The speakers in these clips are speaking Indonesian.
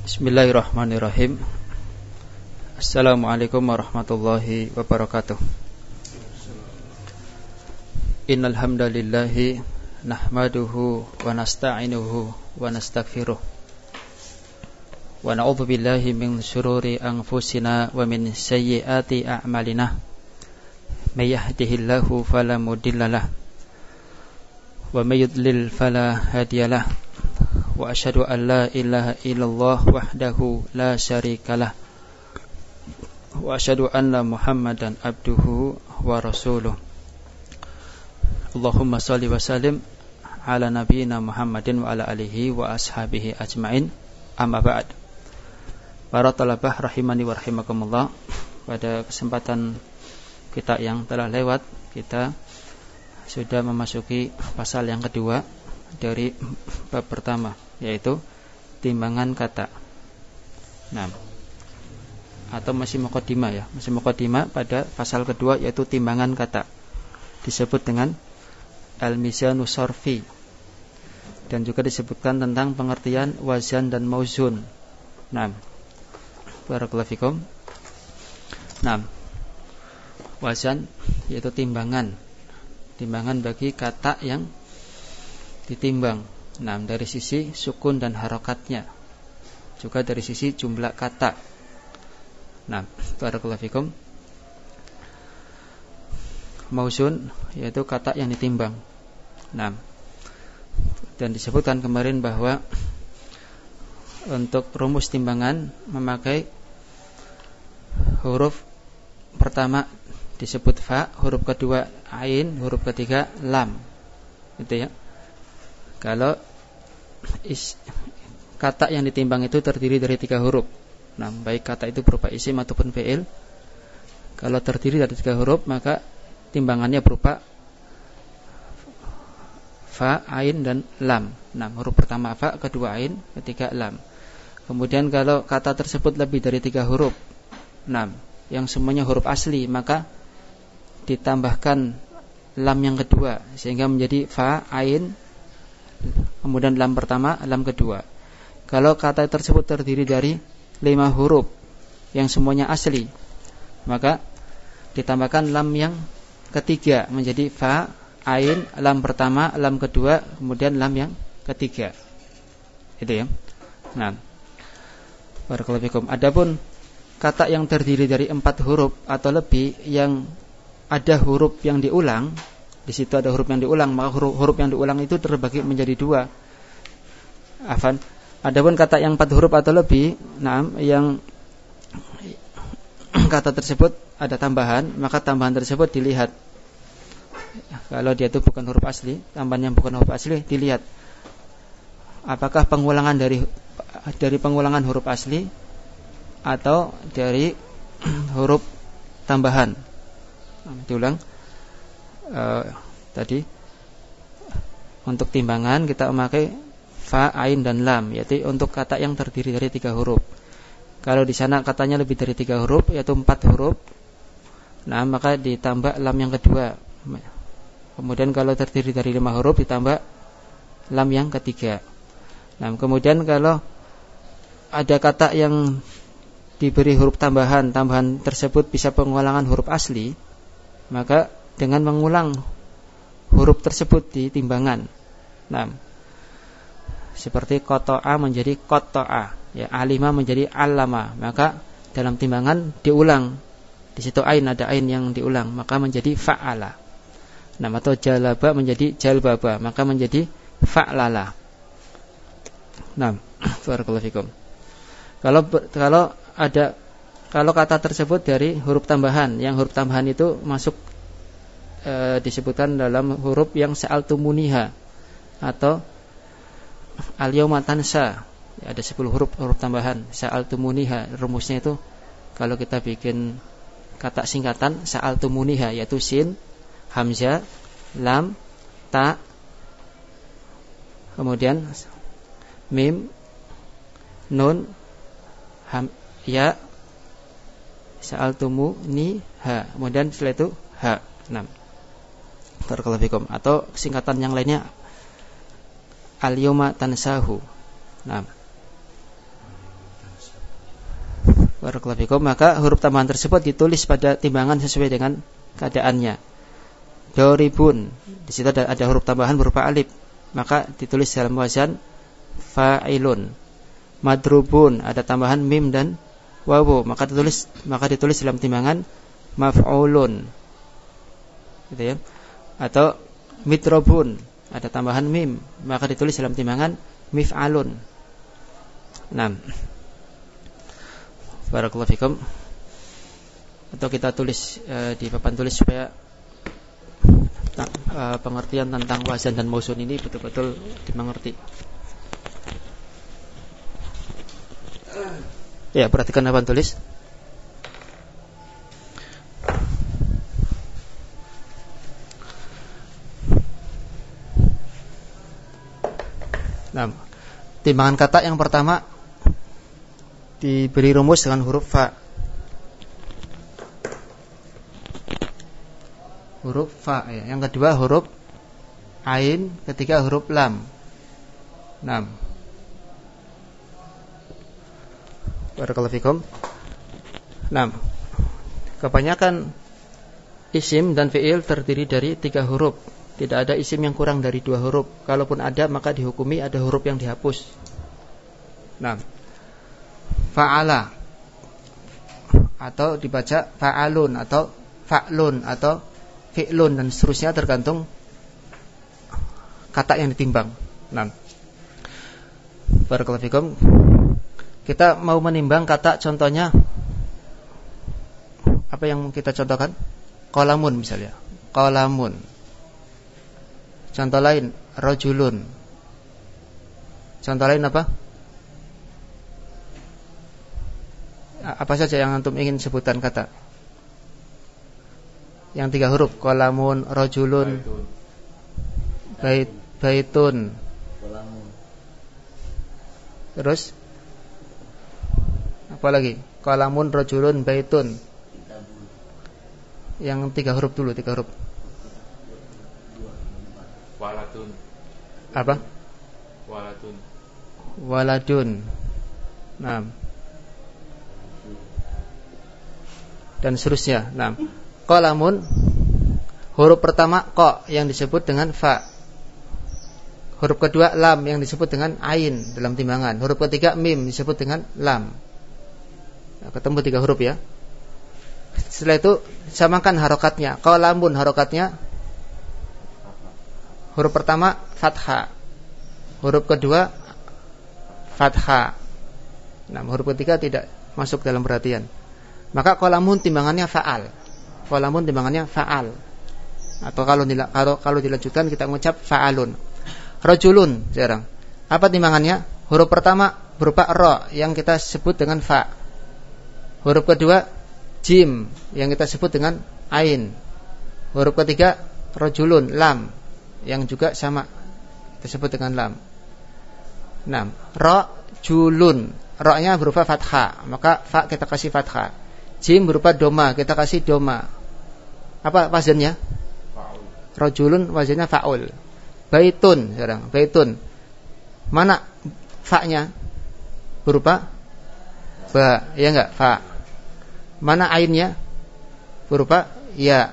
Bismillahirrahmanirrahim. Assalamualaikum warahmatullahi wabarakatuh. Innal hamdalillahi nahmaduhu wa nasta'inuhu wa nastaghfiruh. Wa na'udzu billahi min shururi anfusina wa min sayyiati a'malina. May yahdihillahu fala mudhillalah wa may yudlil fala hadiyalah. Wa asyhadu an la ilaha illallah wahdahu la syarikalah wa asyhadu anna Muhammadan abduhu wa rasuluh. Allahumma shalli wa sallim ala nabiyyina Muhammadin wa ala alihi wa ashabihi ajmain. Amma ba'd. Para talabah rahimani wa rahimakumullah, pada kesempatan kita yang telah lewat, kita sudah memasuki pasal yang kedua dari bab pertama, yaitu timbangan kata. Nah, atau masih mukadimah ya, masih mukadimah pada pasal kedua, yaitu timbangan kata. Disebut dengan al-mizanu sarfi, dan juga disebutkan tentang pengertian wazan dan mauzun. Nah, barakallahu fikum. Nah, wazan yaitu timbangan bagi kata yang ditimbang. Nah, dari sisi sukun dan harokatnya, juga dari sisi jumlah kata. Nah, barakallahu fikum. Mauzun yaitu kata yang ditimbang. Nah, dan disebutkan kemarin bahwa untuk rumus timbangan memakai huruf pertama disebut fa, huruf kedua ain, huruf ketiga lam. Gitu ya. Kalau kata yang ditimbang itu terdiri dari 3 huruf. Nah, baik kata itu berupa isim ataupun fi'il. Kalau terdiri dari 3 huruf, maka timbangannya berupa fa, ain, dan lam. Nah, huruf pertama fa, kedua ain, ketiga lam. Kemudian kalau kata tersebut lebih dari 3 huruf, nah, yang semuanya huruf asli, maka ditambahkan lam yang kedua, sehingga menjadi fa, ain, kemudian lam pertama, lam kedua. Kalau kata tersebut terdiri dari 5 huruf yang semuanya asli, maka ditambahkan lam yang ketiga menjadi fa, ain, lam pertama, lam kedua, kemudian lam yang ketiga. Itu ya. Nah, barakallahu fikum. Adapun kata yang terdiri dari 4 huruf atau lebih yang ada huruf yang diulang, di situ ada huruf yang diulang, maka huruf yang diulang itu terbagi menjadi 2. Afan. Adapun kata yang 4 huruf atau lebih, nah, yang kata tersebut ada tambahan, maka tambahan tersebut dilihat. Kalau dia itu bukan huruf asli, tambahan yang bukan huruf asli dilihat apakah pengulangan dari pengulangan huruf asli atau dari huruf tambahan. Diulang. Tadi untuk timbangan kita memakai fa, ain, dan lam, yaitu untuk kata yang terdiri dari 3 huruf. Kalau di sana katanya lebih dari 3 huruf, yaitu 4 huruf, nah, maka ditambah lam yang kedua. Kemudian kalau terdiri dari 5 huruf ditambah lam yang ketiga. Nah, kemudian kalau ada kata yang diberi huruf tambahan tersebut bisa pengulangan huruf asli, maka dengan mengulang huruf tersebut di timbangan. Nah, seperti qata'a menjadi qata'a, ya, alima menjadi allama, maka dalam timbangan diulang. Di situ ain, ada ain yang diulang, maka menjadi fa'ala. Nah, atau jalaba menjadi jalbaba, maka menjadi fa'lala. Nah, barakallahu fikum. Kalau kata tersebut dari huruf tambahan, yang huruf tambahan itu masuk disebutkan dalam huruf yang sa'altumuniha atau al-yauma tansa, ya, ada 10 huruf tambahan sa'altumuniha. Rumusnya itu kalau kita bikin kata singkatan sa'altumuniha, yaitu sin, hamzah, lam, ta, kemudian mim, nun, ya, sa'altumuniha, kemudian setelah itu ha. 6. Barakallahu fikum. Atau singkatan yang lainnya al-yawma tansahu. Nah, Barakallahu fikum, maka huruf tambahan tersebut ditulis pada timbangan sesuai dengan keadaannya. Doribun, di situ ada huruf tambahan berupa alif, maka ditulis dalam wazan fa'ilun. Madrubun, ada tambahan mim dan wawu, maka ditulis dalam timbangan maf'ulun. Gitu ya. Atau mitrobun, ada tambahan mim, maka ditulis dalam timbangan mif'alun. 6. Barakallahu fikum. Atau kita tulis di papan tulis supaya pengertian tentang wazan dan mausun ini betul-betul dimengerti. Ya, perhatikan papan tulis. Nah, timbangan kata yang pertama diberi rumus dengan huruf fa. Huruf fa ya. Yang kedua huruf ain, ketiga huruf lam. 6. Barakallahu fikum. 6. Kebanyakan isim dan fi'il terdiri dari 3 huruf. Tidak ada isim yang kurang dari 2 huruf. Kalaupun ada, maka dihukumi ada huruf yang dihapus. 6. Fa'ala, atau dibaca fa'alun, atau fa'lun, atau fi'lun, dan seterusnya tergantung kata yang ditimbang. 6. Barakallahu fikum. Kita mau menimbang kata, contohnya apa yang kita contohkan? Qalamun misalnya. Qalamun. Contoh lain, rajulun. Contoh lain apa? Apa saja yang antum ingin sebutkan kata? Yang 3 huruf. Qalamun, rajulun, baitun. Terus apa lagi? Qalamun, rajulun, baitun. Yang 3 huruf dulu, 3 huruf. Waladun. Apa? Waladun. Waladun. Nah. Dan seterusnya. Nah, qalamun, huruf pertama qa yang disebut dengan fa. Huruf kedua lam yang disebut dengan ain dalam timbangan. Huruf ketiga mim disebut dengan lam. Nah, ketemu 3 huruf ya. Setelah itu samakan harokatnya. Qalamun harokatnya huruf pertama fathah, huruf kedua fathah. Nah, huruf ketiga tidak masuk dalam perhatian. Maka qalamun timbangannya fa'al. Qalamun timbangannya fa'al. Atau kalau dilanjutkan kita mengucap fa'alun. Rajulun sekarang. Apa timbangannya? Huruf pertama berupa ra yang kita sebut dengan fa. Huruf kedua jim yang kita sebut dengan ain. Huruf ketiga rajulun lam yang juga sama kita sebut dengan lam. 6. Rajulun. Ra-nya berupa fathah, maka fa kita kasih fathah. Jim berupa doma, kita kasih doma. Apa wazannya? Fa'ul. Rajulun wazannya fa'ul. Baitun sekarang, baitun. Mana fa-nya? Berupa ba, ya enggak? Fa. Mana ainnya? Berupa ya.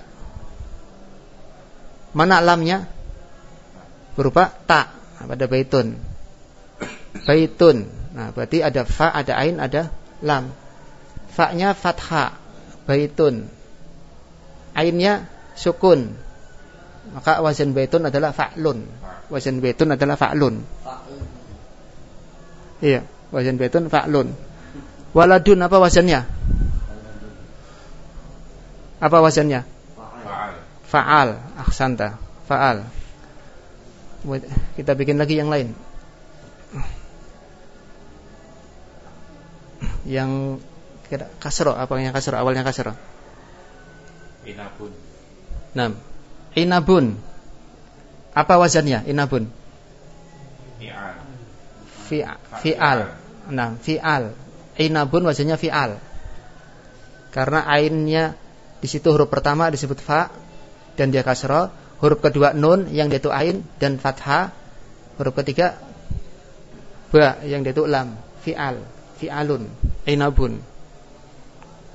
Mana lamnya? Berupa ta pada baitun. Baitun. Nah, berarti ada fa, ada ain, ada lam. Fa-nya fathah, baitun. Ainnya sukun. Maka wazan baitun adalah fa'lun. Wazan baitun adalah fa'lun. Iya, wazan baitun fa'lun. Waladun apa wazannya? Apa wazannya? Fa'al. Ahsanta. Fa'al. Kita bikin lagi yang lain. Yang kasro, apa yang kasro? Awalnya kasro. Inabun. 6. Inabun. Apa wazannya? Inabun. Fi'al. Nah, fi'al. Inabun wazannya fi'al. Karena ainnya di situ huruf pertama disebut fa dan dia kasro. Huruf kedua nun yang dia itu ain dan fathah. Huruf ketiga ba yang dia itu lam. Fi'al. Fi'alun. Inabun.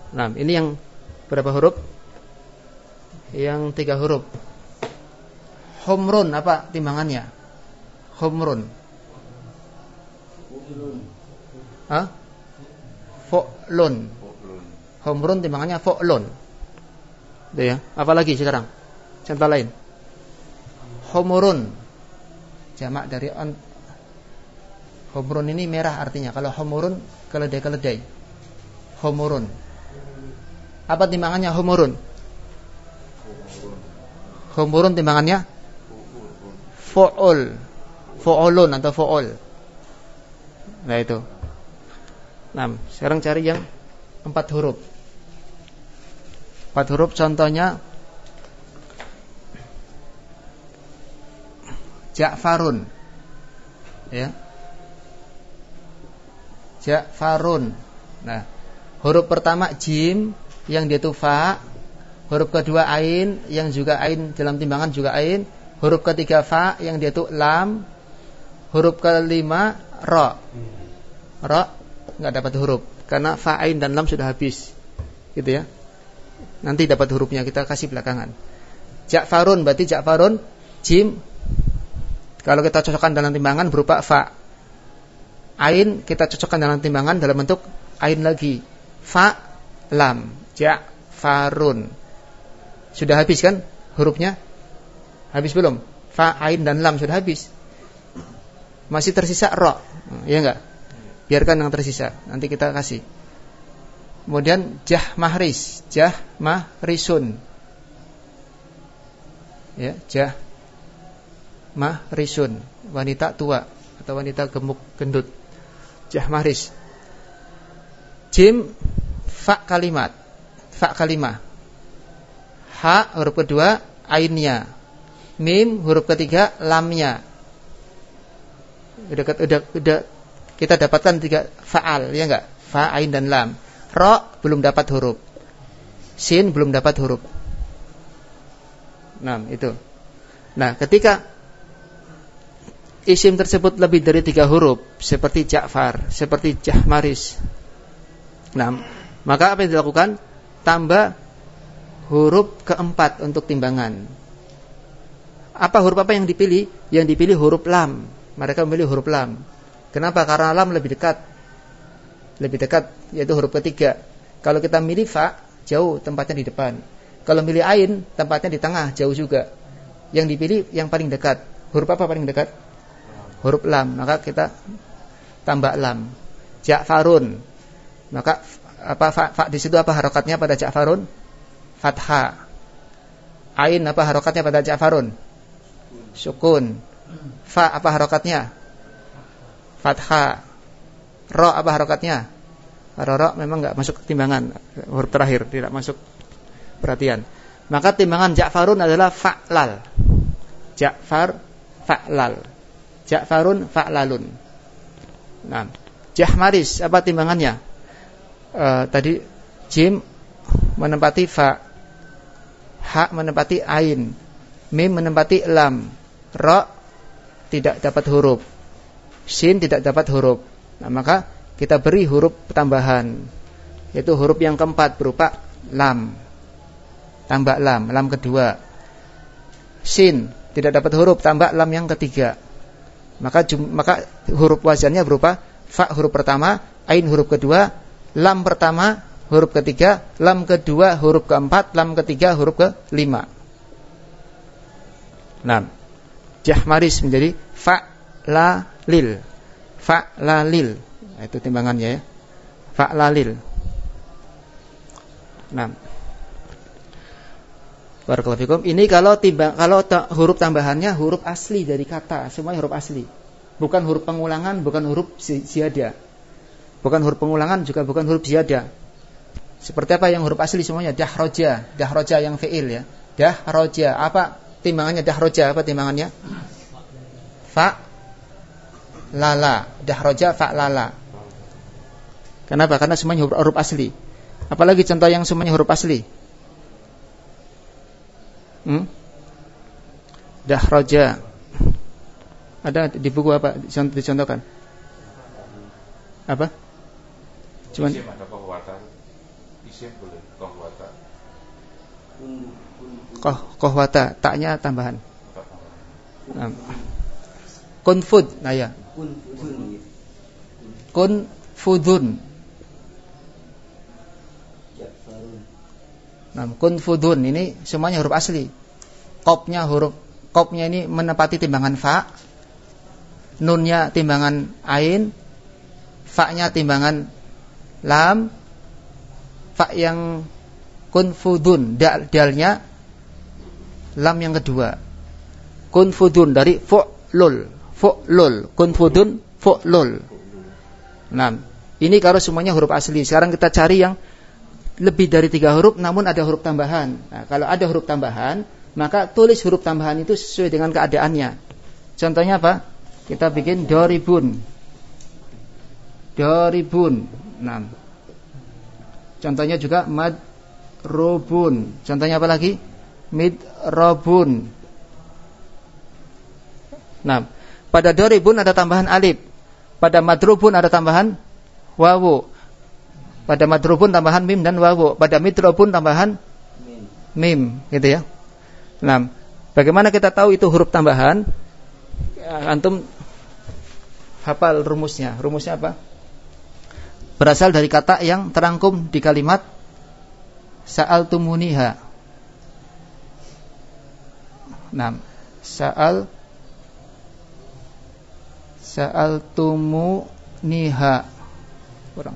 Nah, ini yang berapa huruf? Yang 3 huruf. Humrun apa timbangannya? Humrun. Hah? Fu'lun. Humrun timbangannya fu'lun. Itu ya. Apalagi sekarang? Contoh lain. Humrun. Jamak dari humrun ini merah artinya. Kalau humurun keledai-keledai. Humurun. Apa timbangannya humurun? Humurun timbangannya fu'ul. Fu'ulun atau fu'ul. Nah itu. Nah, sekarang cari yang 4 huruf. 4 huruf contohnya Ja'farun. Ya. Ja'farun. Nah, huruf pertama jim yang dia itu fa, huruf kedua ain yang juga ain dalam timbangan juga ain, huruf ketiga fa yang dia itu lam, huruf kelima ra. Ra enggak dapat huruf karena fa, ain dan lam sudah habis. Gitu ya. Nanti dapat hurufnya kita kasih belakangan. Ja'farun berarti Ja'farun jim kalau kita cocokkan dalam timbangan berupa fa. Ain kita cocokkan dalam timbangan dalam bentuk ain lagi. Fa, lam, Ja'farun. Sudah habis kan hurufnya? Habis belum? Fa, ain dan lam sudah habis. Masih tersisa ra. Ya enggak? Biarkan yang tersisa. Nanti kita kasih. Kemudian Jahmahris, Jahmahrisun. Ya, Jahmahrisun, wanita tua atau wanita gemuk gendut. Jahmahris. Jim fa kalimat. Fa kalimah. Ha huruf kedua ainnya. Mim huruf ketiga lamnya. Udah kita dapatkan 3 faal, ya enggak? Fa, ain dan lam. Ra belum dapat huruf. Sin belum dapat huruf. Nah, itu. Nah, ketika isim tersebut lebih dari 3 huruf, seperti Ja'far, seperti Jahmaris. Nah, maka apa yang dilakukan? Tambah huruf keempat untuk timbangan. Apa huruf apa yang dipilih? Yang dipilih huruf lam. Mereka memilih huruf lam. Kenapa? Karena lam lebih dekat. Lebih dekat, yaitu huruf ketiga. Kalau kita milih fa, jauh tempatnya di depan. Kalau milih ain, tempatnya di tengah, jauh juga. Yang dipilih yang paling dekat. Huruf apa paling dekat? Huruf lam. Maka kita tambah lam. Ja'farun. Maka apa fa di situ apa harokatnya pada Ja'farun? Fathah. Ain apa harokatnya pada Ja'farun? Sukun. Fa apa harokatnya? Fathah. Ra apa harokatnya? Ra memang enggak masuk timbangan. Huruf terakhir tidak masuk perhatian. Maka timbangan Ja'farun adalah fa'lal. Ja'far fa'lal. Ja'farun fa'lalun. Nah, Jahmaris apa timbangannya? Tadi jim menempati fa, ha menempati ain, mim menempati lam, ra tidak dapat huruf, sin tidak dapat huruf. Nah, maka kita beri huruf tambahan, yaitu huruf yang keempat berupa lam. Tambah lam, lam kedua. Sin tidak dapat huruf, tambah lam yang ketiga. Maka huruf wazannya berupa fa huruf pertama, ain huruf kedua, lam pertama huruf ketiga, lam kedua huruf keempat, lam ketiga huruf kelima. Nah, Jahmaris menjadi fa'lalil. Fa'lalil. Nah, itu timbangannya ya. Fa'lalil. Nah, barakallahu fikum. Ini kalau huruf tambahannya huruf asli dari kata, semuanya huruf asli. Bukan huruf pengulangan, bukan huruf ziyadah. Bukan huruf pengulangan, juga bukan huruf ziyadah. Seperti apa yang huruf asli semuanya? Dahroja, dahroja yang fi'il ya. Dahroja, apa timbangannya dahroja? Apa timbangannya? Fa lala, dahroja fa lala. Kenapa? Karena semuanya huruf asli. Apalagi contoh yang semuanya huruf asli? Dahroja. Ada di buku apa dicontohkan? Apa? Cuman Isim boleh kohwata. Kohwata, taknya tambahan. Kunfud, nah ya. Kunfudun. Nah, kunfudun ini semuanya huruf asli. Qafnya ini menepati timbangan fa, nunnya timbangan ain, fa-nya timbangan lam, fa yang kunfudun, dalnya lam yang kedua. Kunfudun dari fu'lul, kunfudun fu'lul. Nah, ini kalau semuanya huruf asli. Sekarang kita cari yang lebih dari 3 huruf namun ada huruf tambahan. Nah, kalau ada huruf tambahan, maka tulis huruf tambahan itu sesuai dengan keadaannya. Contohnya apa? Kita bikin doribun. Nah, contohnya juga madrobun. Contohnya apa lagi? Midrobun. Nah, pada doribun ada tambahan alif. Pada madrobun ada tambahan wawu. Pada madrobun tambahan mim dan wawu. Pada midrobun tambahan mim, gitu ya. Nah, bagaimana kita tahu itu huruf tambahan? Antum hafal rumusnya. Rumusnya apa? Berasal dari kata yang terangkum di kalimat sa'altumuniha. Nah, sa'altumuniha. Kurang.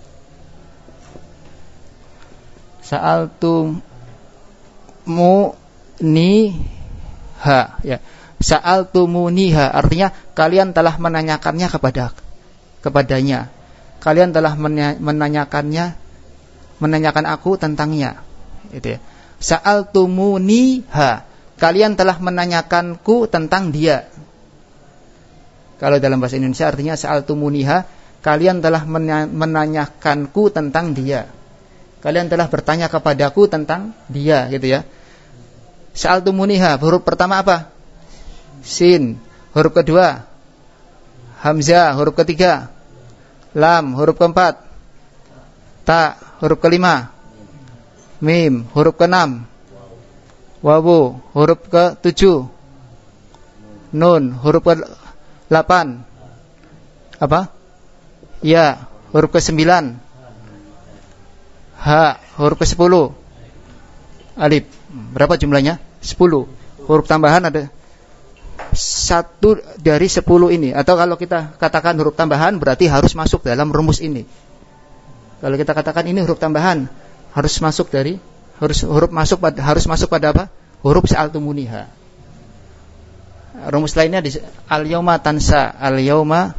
Sa'altumuniha, ya. Sa'altumuniha artinya kalian telah menanyakannya kepadanya. Kalian telah menanyakan aku tentangnya. Itu ya. Sa'altumuniha, kalian telah menanyakanku tentang dia. Kalau dalam bahasa Indonesia artinya sa'altumuniha, kalian telah menanyakanku tentang dia. Kalian telah bertanya kepadaku tentang dia, gitu ya. Sa'altumuniha, huruf pertama apa? Sin. Huruf kedua hamzah. Huruf ketiga lam. Huruf keempat ta. Huruf kelima mim. Huruf keenam wawu. Huruf ke-7 nun. Huruf ke-8 apa? Ya. Huruf ke-9 ha. Huruf ke-10 alif. Berapa jumlahnya? 10. Huruf tambahan ada 1 dari 10 ini. Atau kalau kita katakan huruf tambahan berarti harus masuk dalam rumus ini. Kalau kita katakan ini huruf tambahan, harus masuk pada apa? Huruf sa'altumuniha. Rumus lainnya di al-yauma tansa. Al-yauma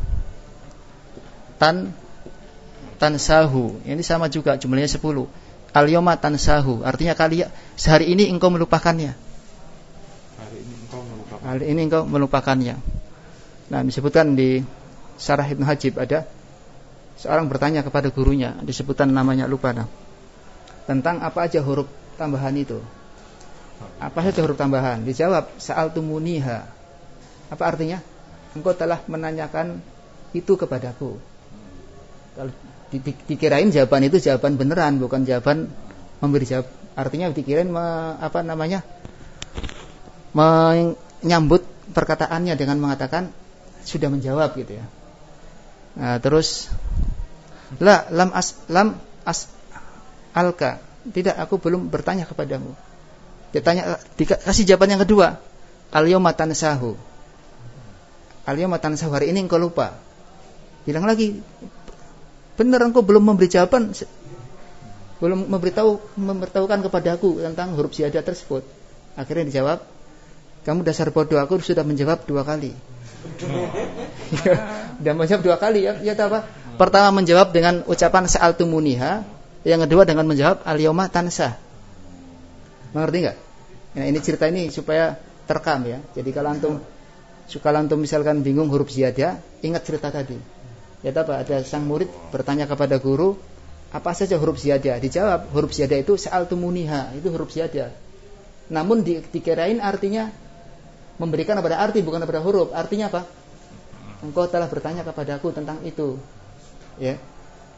tansahu. Ini sama juga jumlahnya 10. Al-yauma tansahu artinya kalian sehari ini engkau melupakannya. Hari ini engkau melupakannya. Nah, disebutkan di Syarah Ibnu Hajib ada seorang bertanya kepada gurunya, disebutkan namanya lupa nah. Tentang apa aja huruf tambahan itu. Apa saja huruf tambahan? Dijawab sa'altumuniha. Apa artinya? Engkau telah menanyakan itu kepadaku. Kalau dikirain jawaban itu jawaban beneran, bukan jawaban memberi jawab. Artinya dikirain menyambut perkataannya dengan mengatakan sudah menjawab, gitu ya. Nah, terus lam as'alka. Tidak, aku belum bertanya kepadamu. Dikasih jawaban yang kedua. Al-yauma tansahu. Al-yauma tansahu, hari ini engkau lupa. Bilang lagi, benar engkau belum memberi jawaban, belum memberitahukan kepadaku tentang huruf ziyadah tersebut. Akhirnya dijawab, kamu dasar bodoh, aku sudah menjawab 2 kali. Sudah menjawab 2 kali ya. Ya apa? Pertama menjawab dengan ucapan sa'altumuniha, yang kedua dengan menjawab al-yauma tansah. Mengerti enggak? Nah, ini cerita ini supaya terekam ya. Jadi kalau antum misalkan bingung huruf ziyadah, ingat cerita tadi. Ya apa? Ada sang murid bertanya kepada guru, apa saja huruf ziyadah? Dijawab, huruf ziyadah itu sa'altumuniha, itu huruf ziyadah. Namun dikirain artinya memberikan pada arti, bukan pada huruf. Artinya apa? Engkau telah bertanya kepadaku tentang itu. Ya.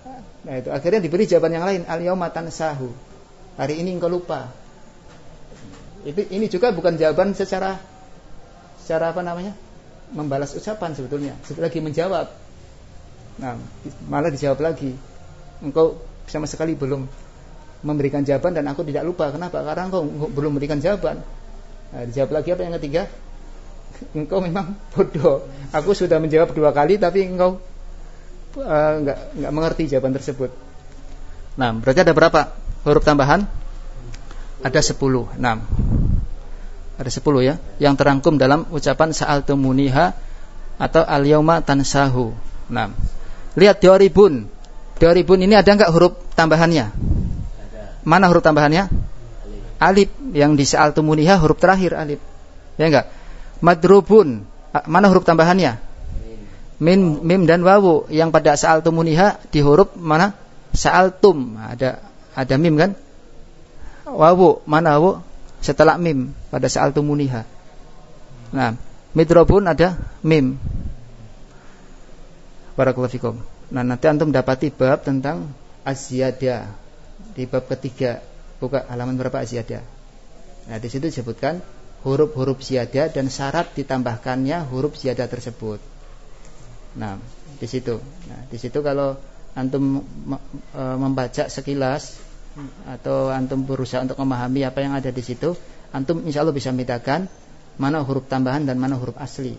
Nah itu akhirnya diberi jawaban yang lain, al-yauma tansahu. Hari ini engkau lupa. Ini juga bukan jawaban secara apa namanya? Membalas ucapan sebetulnya. Setelah lagi menjawab. Nah, malah dijawab lagi. Engkau sama sekali belum memberikan jawaban dan aku tidak lupa. Kenapa? Karena engkau belum memberikan jawaban. Nah, dijawab lagi apa yang ketiga? Engkau memang bodoh. Aku sudah menjawab 2 kali tapi engkau enggak mengerti jawaban tersebut. Nah, berarti ada berapa huruf tambahan? Ada 10. Nah, ada 10 ya, yang terangkum dalam ucapan sa'altumuniha atau al-yauma tansahu. Nah, lihat doribun. Doribun ini ada enggak huruf tambahannya? Ada. Mana huruf tambahannya? Alif. Yang di sa'altumuniha huruf terakhir alif. Ya enggak? Madrubun. Mana huruf tambahannya? Mim dan wawu. Yang pada sa'altumuniha di huruf mana? Sa'altum. Ada mim kan? Wawu. Mana wawu? Setelah mim pada sa'altumuniha. Nah, midrobun ada mim. Barakallahu fikum. Nah, nanti antum dapati bab tentang az-ziyadah di bab ketiga. Buka halaman berapa az-ziyadah. Nah, di situ disebutkan huruf-huruf ziyadah dan syarat ditambahkannya huruf ziyadah tersebut. Nah, di situ. Nah, di situ kalau antum membaca sekilas atau antum berusaha untuk memahami apa yang ada di situ, antum insyaallah bisa membedakan mana huruf tambahan dan mana huruf asli.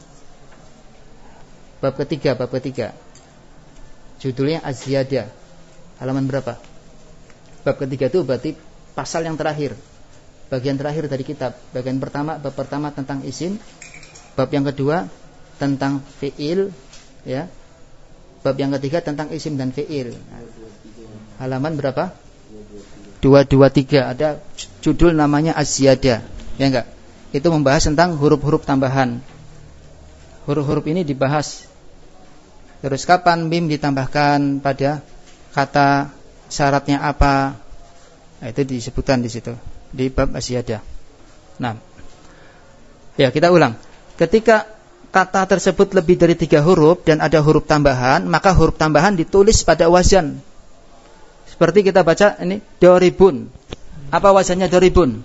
Bab ketiga. Judulnya az-ziyadah. Halaman berapa? Bab ketiga itu berarti pasal yang terakhir. Bagian terakhir dari kitab. Bagian pertama, bab pertama tentang isim. Bab yang kedua tentang fi'il, ya. Bab yang ketiga tentang isim dan fi'il. Halaman berapa? 223. Ada judul namanya az-ziyadah. Ya enggak? Itu membahas tentang huruf-huruf tambahan. Huruf-huruf ini dibahas. Terus kapan mim ditambahkan pada kata, syaratnya apa? Nah, itu disebutkan di situ di bab az-ziyadah. Nah, ya kita ulang. Ketika kata tersebut lebih dari 3 huruf dan ada huruf tambahan, maka huruf tambahan ditulis pada wazan. Seperti kita baca ini doribun. Apa wazannya doribun?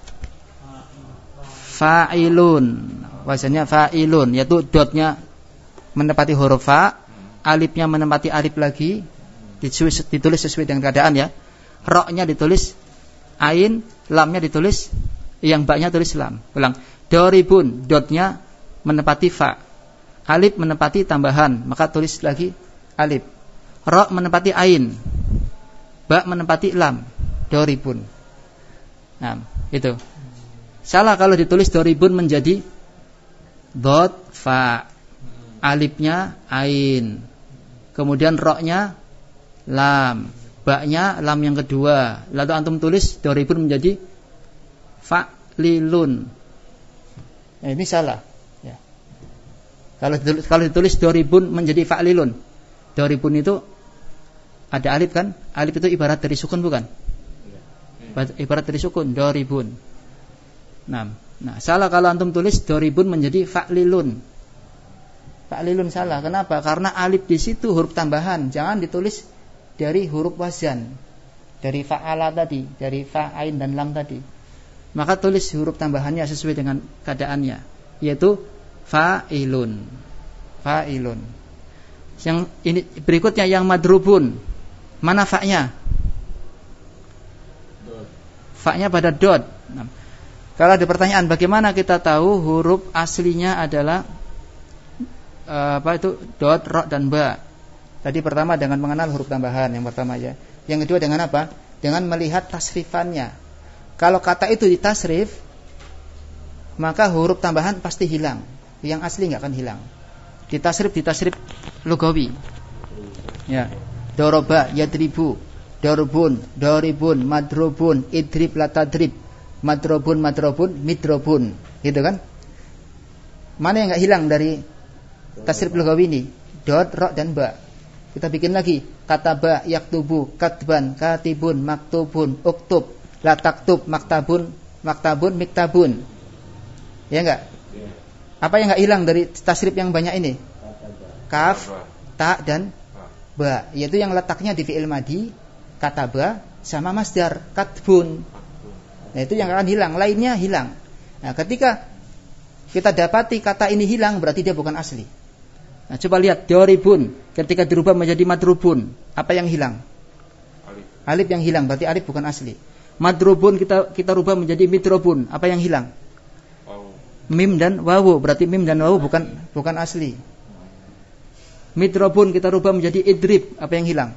Fa'ilun. Wazannya fa'ilun, yaitu dotnya menepati huruf fa, alifnya menempati alif lagi, ditulis sesuai dengan keadaan ya. Roknya ditulis ain, lamnya ditulis, yang baknya tulis lam. Ulang. Doribun, dotnya menepati fa, alif menepati tambahan, maka tulis lagi alif. Rok menepati ain, ba menempati lam, doribun. Nah, itu. Salah kalau ditulis doribun menjadi dot fa, alifnya ain, kemudian roknya lam, ba-nya lam yang kedua. Lalu antum tulis doribun menjadi fa'lilun. Nah, ini salah. Ya. Kalau ditulis doribun menjadi fa'lilun, doribun itu ada alif kan? Alif itu ibarat dari sukun bukan? Ibarat dari sukun, doribun. Nah, salah kalau antum tulis doribun menjadi fa'lilun. Fa'lilun salah. Kenapa? Karena alif di situ huruf tambahan. Jangan ditulis dari huruf wazan. Dari fa'ala tadi, dari fa'ain dan lam tadi. Maka tulis huruf tambahannya sesuai dengan keadaannya, yaitu fa'ilun. Fa'ilun. Yang ini berikutnya yang madrubun. Mana fa-nya? Fa-nya pada dot. Nah, kalau ada pertanyaan bagaimana kita tahu huruf aslinya adalah dot, ro dan ba. Tadi pertama dengan mengenal huruf tambahan yang pertama ya. Yang kedua dengan apa? Dengan melihat tasrifannya. Kalau kata itu ditasrif, maka huruf tambahan pasti hilang. Yang asli enggak akan hilang. Ditasrif lugawi. Ya. Doroba yadribu, dorubun, doribun, madrubun, idrib latadrib, madrubun, midrobun, gitu kan? Mana yang enggak hilang dari tasrif lugawi ini? Dot, ro dan ba. Kita bikin lagi. Kataba yaktubu, katban, katibun, maktubun, uktub, la taktub, maktabun, miktabun. Ya enggak? Apa yang enggak hilang dari tasrif yang banyak ini? Kaf, ta dan ba, yaitu yang letaknya di fi'il madi, kataba, sama masdar katbun. Nah, itu yang akan hilang, lainnya hilang. Nah, ketika kita dapati kata ini hilang, berarti dia bukan asli. Nah, coba lihat doribun, ketika dirubah menjadi madrubun, apa yang hilang? Alif yang hilang, berarti alif bukan asli. Madrubun kita rubah menjadi midrobun, apa yang hilang? Mim dan wawu, berarti mim dan wawu bukan asli. Midrobun kita rubah menjadi idrib, apa yang hilang?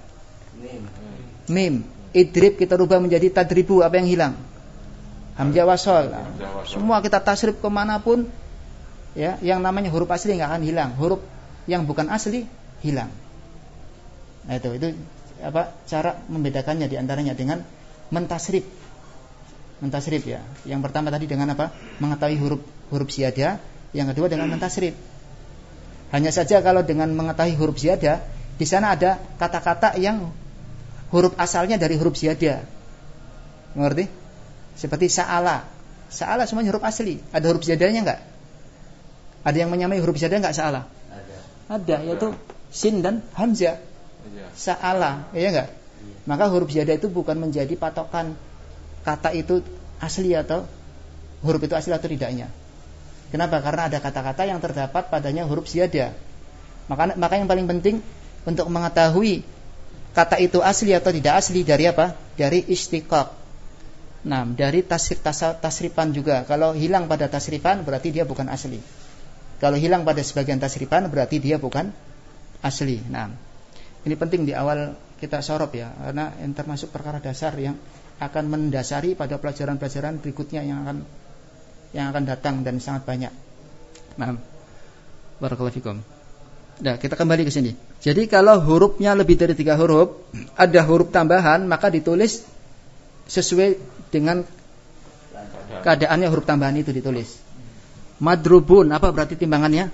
Mim. Idrib kita rubah menjadi tadribu, apa yang hilang? Hamzah wasol. Semua kita tasrif kemanapun, ya, yang namanya huruf asli nggak akan hilang. Huruf yang bukan asli hilang. Nah, itu apa cara membedakannya diantaranya dengan mentasrif. Mentasrif, ya. Yang pertama tadi dengan apa? Mengetahui huruf ziyadah. Yang kedua dengan mentasrif. Hanya saja kalau dengan mengetahui huruf ziyadah, di sana ada kata-kata yang huruf asalnya dari huruf ziyadah. Mengerti? Seperti sa'ala. Sa'ala semuanya huruf asli. Ada huruf ziyadahnya enggak? Ada yang menyamai huruf ziyadah enggak sa'ala? Ada, yaitu sin dan hamzah. Sa'ala, iya enggak? Maka huruf ziyadah itu bukan menjadi patokan kata itu asli atau huruf itu asli atau tidaknya. Kenapa? Karena ada kata-kata yang terdapat padanya huruf ziyadah. Maka yang paling penting untuk mengetahui kata itu asli atau tidak asli dari apa? Dari istiqaq. Nah, dari tasrifan juga. Kalau hilang pada tasrifan berarti dia bukan asli. Kalau hilang pada sebagian tasrifan berarti dia bukan asli. Nah, ini penting di awal kita sorop, ya, karena yang termasuk perkara dasar yang akan mendasari pada pelajaran-pelajaran berikutnya yang akan datang dan sangat banyak. Nah, barakallahu fikum. Nah, kita kembali ke sini. Jadi kalau hurufnya lebih dari 3 huruf, ada huruf tambahan, maka ditulis sesuai dengan keadaannya huruf tambahan itu ditulis. Madrubun, apa berarti timbangannya?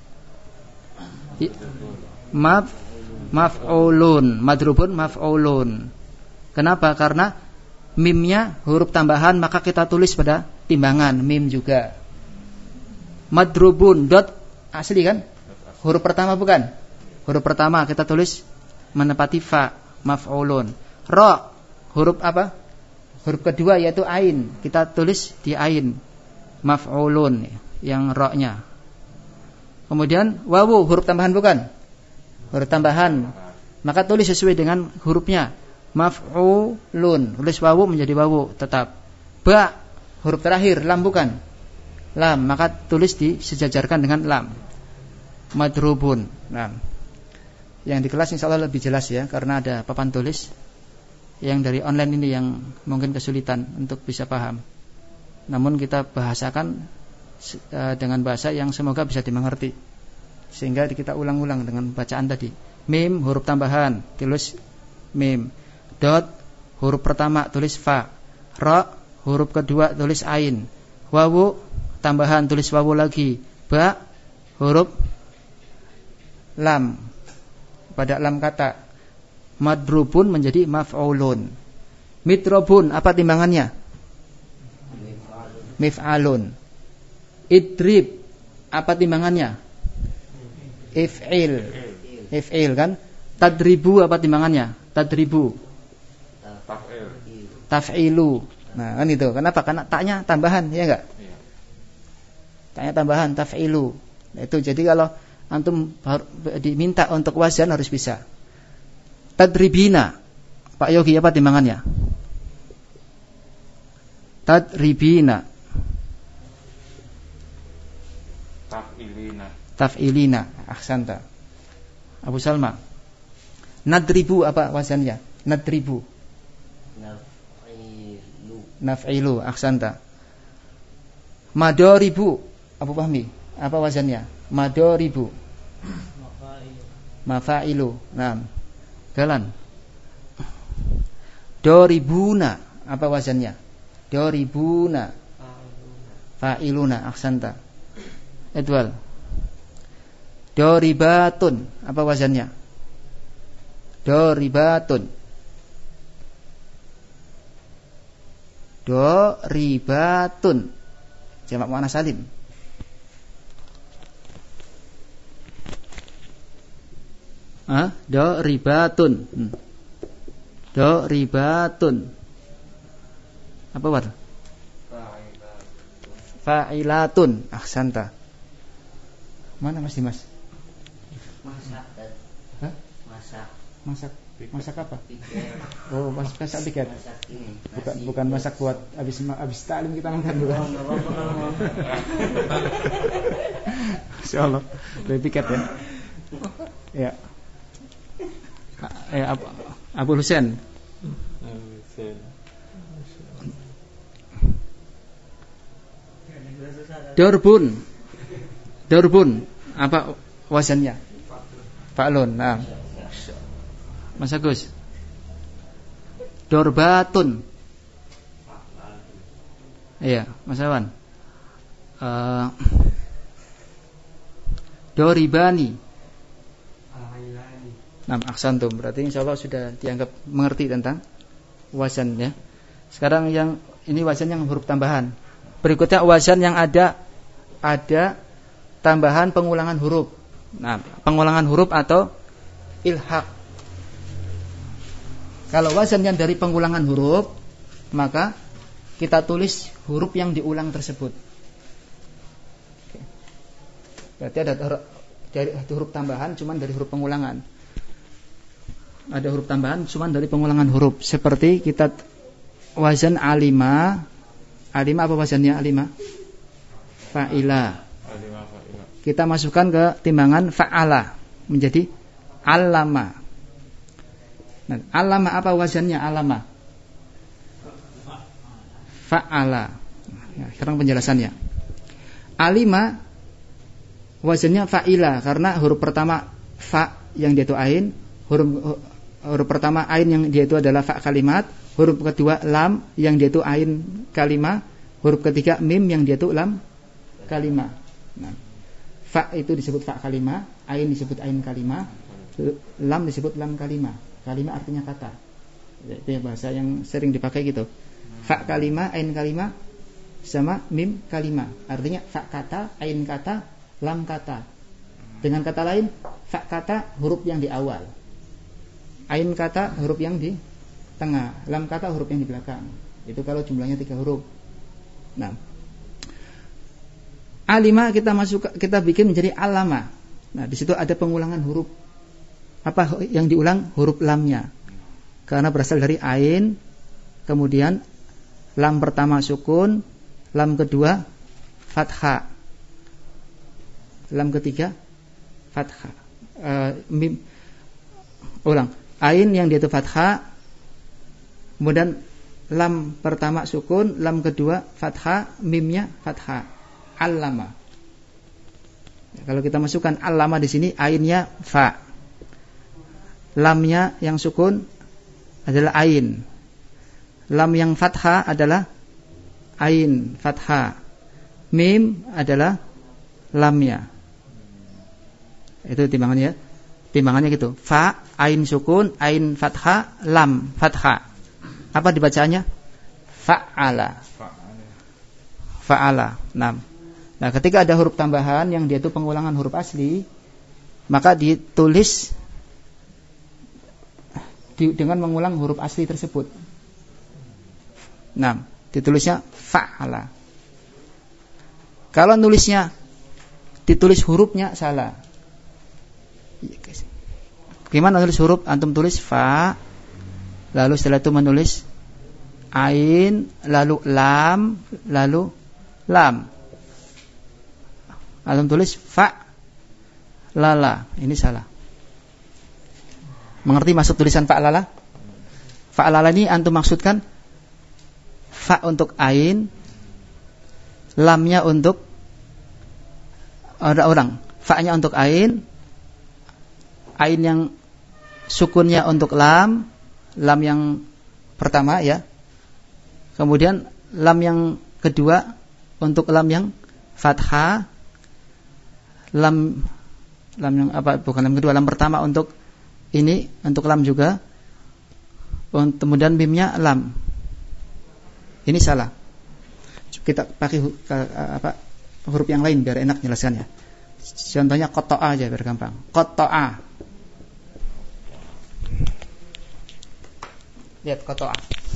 Maf'ulun. Madrubun maf'ulun. Kenapa? Karena mimnya huruf tambahan, maka kita tulis pada timbangan mim juga. Madrubun dot asli kan? Huruf pertama bukan? Huruf pertama kita tulis menepati fa, maf'ulun. Ra, huruf apa? Huruf kedua yaitu ain, kita tulis di ain, maf'ulun, yang ra-nya. Kemudian wawu, huruf tambahan bukan? Huruf tambahan, maka tulis sesuai dengan hurufnya, maf'ulun, tulis wawu menjadi wawu tetap. Ba, huruf terakhir, lam bukan? Lam, maka tulis disejajarkan dengan lam. Madrubun. Nah, yang di kelas insyaallah lebih jelas, ya, karena ada papan tulis. Yang dari online ini yang mungkin kesulitan untuk bisa paham. Namun kita bahasakan dengan bahasa yang semoga bisa dimengerti. Sehingga kita ulang-ulang dengan bacaan tadi. Mim, huruf tambahan, tulis mim. Dot, huruf pertama, tulis fa. Ra, huruf kedua, tulis ain. Wawu, tambahan, tulis wawu lagi. Ba, huruf lam, pada lam kata. Madrubun menjadi maf'ulun. Midrobun, apa timbangannya? Mif'alun. Idrib, apa timbangannya? If'il kan? Tadribu, apa timbangannya? Tadribu. Taf'ilu. Nah, kan itu. Kenapa? Karena taknya tambahan, ya enggak? Taknya tambahan, taf'ilu. Nah, itu jadi kalau antum diminta untuk wazan harus bisa. Tadribina, Pak Yogi, apa timbangannya? Tadribina. Taf'ilina. Ahsanta. Abu Salma. Nadribu, apa wazannya? Nadribu. Naf'ilu. Ahsanta. Madoribu, Abu Fahmi, apa wazannya? Madoribu. Mafa'ilu. Nah, jalan. Doribuna, apa wazannya? Doribuna. Fa'iluna. Ahsanta. Edwal. Doribatun, apa wazannya? Doribatun. Doribatun. Jamak muannats salim. Doribatun. Doribatun. Apa war? Fa'ilatun. Ahsanta. Mana Mas Dimas? Masak. Hah? Masak. Masak apa? Pikir. Oh, masak tiket. Masak ini. Bukan masak buat habis taklim kita makan bukan. Insyaallah. Dari tiket ya. Ya. Abu Husain. Dorbun. Apa wazannya? Fa'lun. Nah. Mas Agus. Dorbatun. Iya, Mas Awan. Doribani. Nah, aksantum. Berarti insyaallah sudah dianggap mengerti tentang wazan ya. Sekarang yang ini wazan yang huruf tambahan. Berikutnya wazan yang ada tambahan pengulangan huruf. Nah, pengulangan huruf atau ilhaq. Kalau wazan yang dari pengulangan huruf, maka kita tulis huruf yang diulang tersebut. Berarti ada huruf tambahan cuman dari huruf pengulangan. Ada huruf tambahan cuman dari pengulangan huruf. Seperti kita wazan alima. Alima apa wazannya alima? Fa'ila. Kita masukkan ke timbangan fa'ala menjadi allama. Nah, alama apa wazannya alama? Fa'ala. Ya, sekarang penjelasannya. Alima wazannya fa'ila karena huruf pertama fa yang dia itu ain, huruf pertama ain yang dia itu adalah fa kalimat, huruf kedua lam yang dia itu ain kalimah, huruf ketiga mim yang dia itu lam kalimah. Nah, fa itu disebut fa kalimah, ain disebut ain kalimah, lam disebut lam kalimah. Kalimah artinya kata. Itu ya bahasa yang sering dipakai gitu. Fa kalimah, ain kalimah sama mim kalimah. Artinya fa kata, ain kata, lam kata. Dengan kata lain, fa kata huruf yang di awal, ain kata huruf yang di tengah, lam kata huruf yang di belakang. Itu kalau jumlahnya 3 huruf. Nah, alima kita bikin menjadi alama. Nah, di situ ada pengulangan huruf. Apa yang diulang? Huruf lamnya. Karena berasal dari ain, kemudian lam pertama sukun, lam kedua fathah, lam ketiga fathah. Mim. Ulang. Ain yang dia itu fathah, kemudian lam pertama sukun, lam kedua fathah, mimnya fathah. Allama. Kalau kita masukkan allama di sini, ainnya fa. Lamnya yang sukun adalah ain. Lam yang fathah adalah ain fathah. Mim adalah lamnya. Itu timbangannya. Timbangannya gitu. Fa, ain sukun, ain fathah, lam fathah. Apa dibacaannya? Fa'ala. Fa'ala. Nah, ketika ada huruf tambahan yang dia itu pengulangan huruf asli, maka ditulis dengan mengulang huruf asli tersebut. Nah, ditulisnya fa'ala. Kalau ditulis hurufnya salah. Gimana nulis huruf? Antum tulis fa, lalu setelah itu menulis ain, lalu lam, lalu lam. Antum tulis fa, lala. Ini salah. Mengerti maksud tulisan fa'lala? Fa'lala ini antum maksudkan fa untuk ain, lamnya untuk orang. Fa-nya untuk ain yang sukunnya untuk lam yang pertama ya. Kemudian lam yang kedua untuk lam yang fathah, lam yang apa? Bukan lam kedua, lam pertama untuk ini untuk lam juga. Kemudian mimnya lam. Ini salah. Kita pakai huruf yang lain biar enak jelaskannya. Contohnya qata'a aja biar gampang. Qata'a. Lihat qata'a.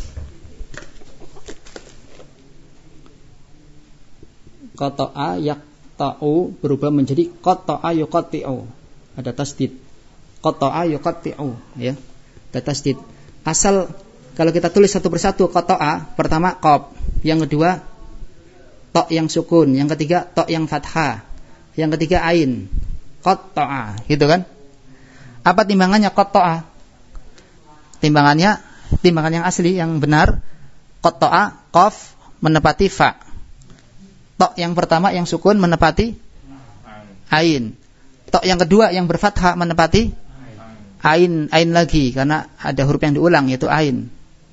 Qata'a yaqta'u berubah menjadi qata'a yuqatti'u. Ada tasdid. Qata'a yuqatti'u, ya. Ada tasdid. Asal kalau kita tulis satu persatu qata'a, pertama qaf, yang kedua ta yang sukun, yang ketiga ta yang fathah, yang ketiga ain. Qata'a, gitu kan? Apa timbangannya qata'a? Timbangan yang asli yang benar qata'a qaf menepati fa. Ta yang pertama yang sukun menepati ain. Ta yang kedua yang berfathah menepati ain lagi karena ada huruf yang diulang yaitu ain.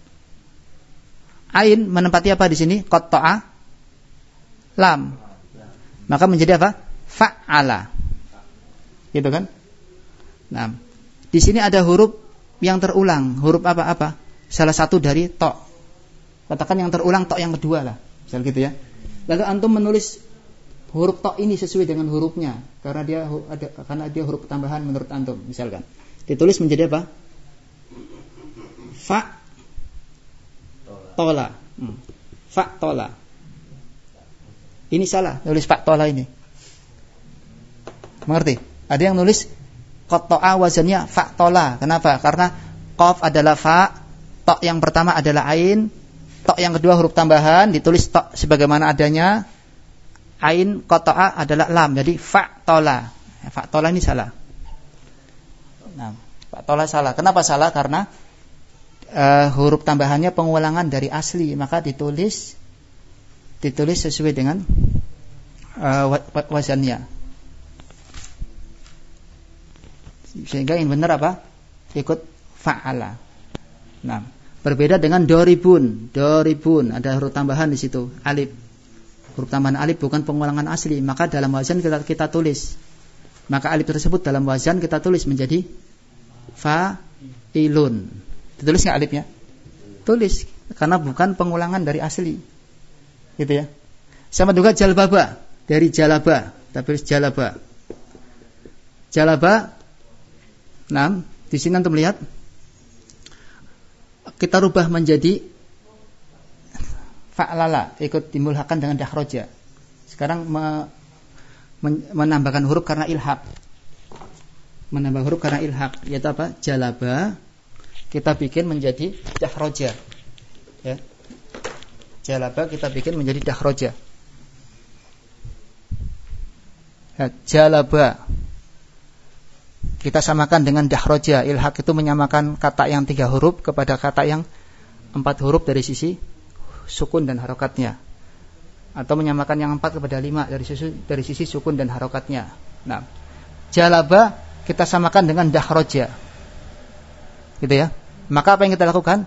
Ain menempati apa di sini? Qata'a lam. Maka menjadi apa? Fa'ala. Gitu kan? Nah, di sini ada huruf yang terulang. Huruf apa? Salah satu dari ta. Katakan yang terulang ta yang kedua lah. Misal gitu ya. Lalu antum menulis huruf ta ini sesuai dengan hurufnya karena dia huruf tambahan menurut antum misalkan. Ditulis menjadi apa? Fa tola. Fa tola. Ini salah, nulis fa tola ini. Mengerti? Ada yang nulis qata'a wazannya fa tola. Kenapa? Karena qaf adalah fa, ta yang pertama adalah ain, ta yang kedua huruf tambahan ditulis ta sebagaimana adanya. Ain qata'a adalah lam. Jadi fa tola. Fa tola ini salah. Nah, fa tola salah. Kenapa salah? Karena huruf tambahannya pengulangan dari asli, maka ditulis sesuai dengan wazannya. Sehingga yang benar apa? Ikut fa'ala. Nah, berbeda dengan doribun. Doribun ada huruf tambahan di situ, alif. Huruf tambahan alif bukan pengulangan asli, maka dalam wazan kita tulis. Maka alif tersebut dalam wazan kita tulis menjadi fa'ilun. Ditulis nggak alifnya? Tulis, karena bukan pengulangan dari asli. Gitu ya. Sama juga jalbaba, dari jalaba, tapi jalaba. Jalaba. Nah, di sini antum lihat kita rubah menjadi fa'lala, ikut dimulhakan dengan dahroja. Sekarang menambahkan huruf karena ilhaq. Menambah huruf karena ilhaq, yaitu apa? Jalaba kita bikin menjadi dahroja. Ya. Jalaba kita bikin menjadi dahroja. Ya, jalaba kita samakan dengan dahroja. Ilhaq itu menyamakan kata yang 3 huruf kepada kata yang 4 huruf dari sisi sukun dan harokatnya, atau menyamakan yang 4 kepada 5 dari sisi sukun dan harokatnya. Nah, jalaba kita samakan dengan dahroja, gitu ya. Maka apa yang kita lakukan?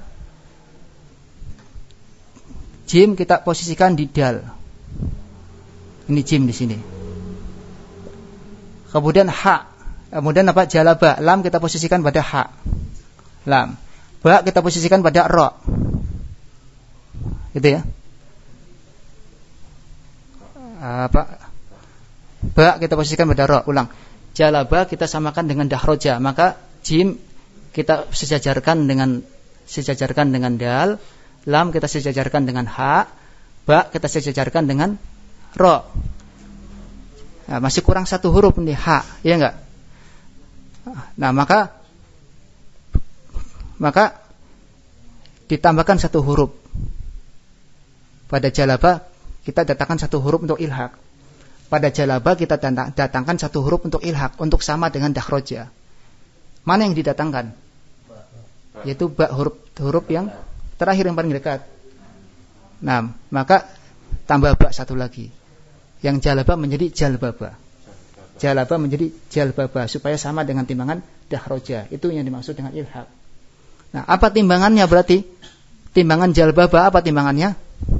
Jim kita posisikan di dal. Ini jim di sini. Kemudian ha. Kemudian apa? Jalaba. Lam kita posisikan pada ha. Lam. Ba kita posisikan pada ra. Gitu ya. Ba kita posisikan pada ra. Ulang. Jalaba kita samakan dengan dahroja. Maka jim kita sejajarkan dengan dal. Lam kita sejajarkan dengan ha. Ba kita sejajarkan dengan ra. Nah, masih kurang 1 huruf nih ha, ya enggak? Nah, maka ditambahkan 1 huruf. Pada jalaba kita datangkan 1 huruf untuk ilhaq. Pada jalaba kita datangkan 1 huruf untuk ilhaq, untuk sama dengan dahroja. Mana yang didatangkan? Yaitu ba, huruf yang terakhir yang paling dekat. Nah, maka tambah ba 1 lagi. Yang jalaba menjadi jalbaba. Jalaba menjadi jalbaba supaya sama dengan timbangan dahroja. Itu yang dimaksud dengan ilhaq. Nah, apa timbangannya berarti? Timbangan jalbaba apa timbangannya?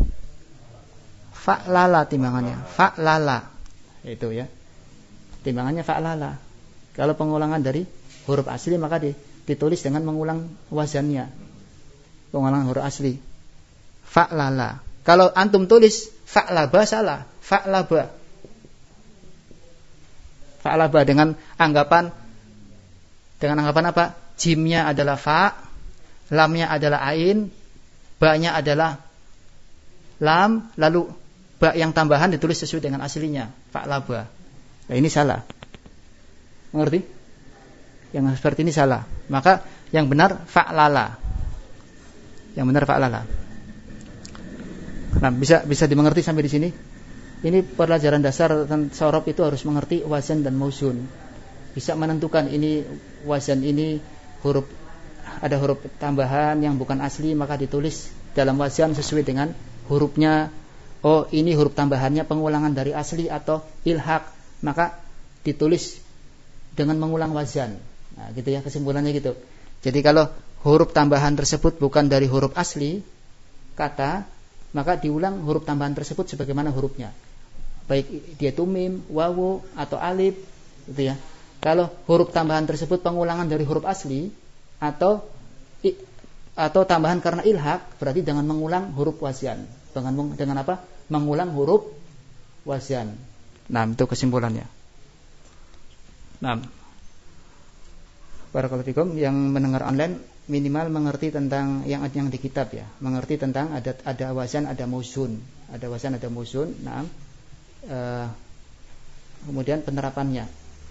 Fa'lala timbangannya. Fa'lala. Itu ya. Timbangannya fa'lala. Kalau pengulangan dari huruf asli maka ditulis dengan mengulang wazannya. Pengulangan huruf asli. Fa'lala. Kalau antum tulis fa'laba salah. Fa'laba. Fa'laba dengan anggapan apa? Jimnya adalah fa, lamnya adalah ain, ba-nya adalah lam, lalu ba yang tambahan ditulis sesuai dengan aslinya, fa'laba. Nah, ini salah. Mengerti? Yang seperti ini salah. Maka yang benar fa'lala. Yang benar fa'lala. Nah, bisa dimengerti sampai di sini? Ini pelajaran dasar tentang sorob itu harus mengerti wazan dan mausun. Bisa menentukan ini wazan ini ada huruf tambahan yang bukan asli, maka ditulis dalam wazan sesuai dengan hurufnya. Oh, ini huruf tambahannya pengulangan dari asli atau ilhaq, maka ditulis dengan mengulang wazan. Nah, gitu ya, kesimpulannya gitu. Jadi kalau huruf tambahan tersebut bukan dari huruf asli kata, maka diulang huruf tambahan tersebut sebagaimana hurufnya. Baik dia itu mim, wawu atau alif, gitu ya. Kalau huruf tambahan tersebut pengulangan dari huruf asli atau tambahan karena ilhaq, berarti dengan mengulang huruf wazan. Dengan apa? Mengulang huruf wazan. Nah, itu kesimpulannya. Nah, barakallahu fikum, yang mendengar online minimal mengerti tentang yang di kitab ya, mengerti tentang ada wazan, ada mausun, ada wazan, ada mausun. Nah, kemudian penerapannya.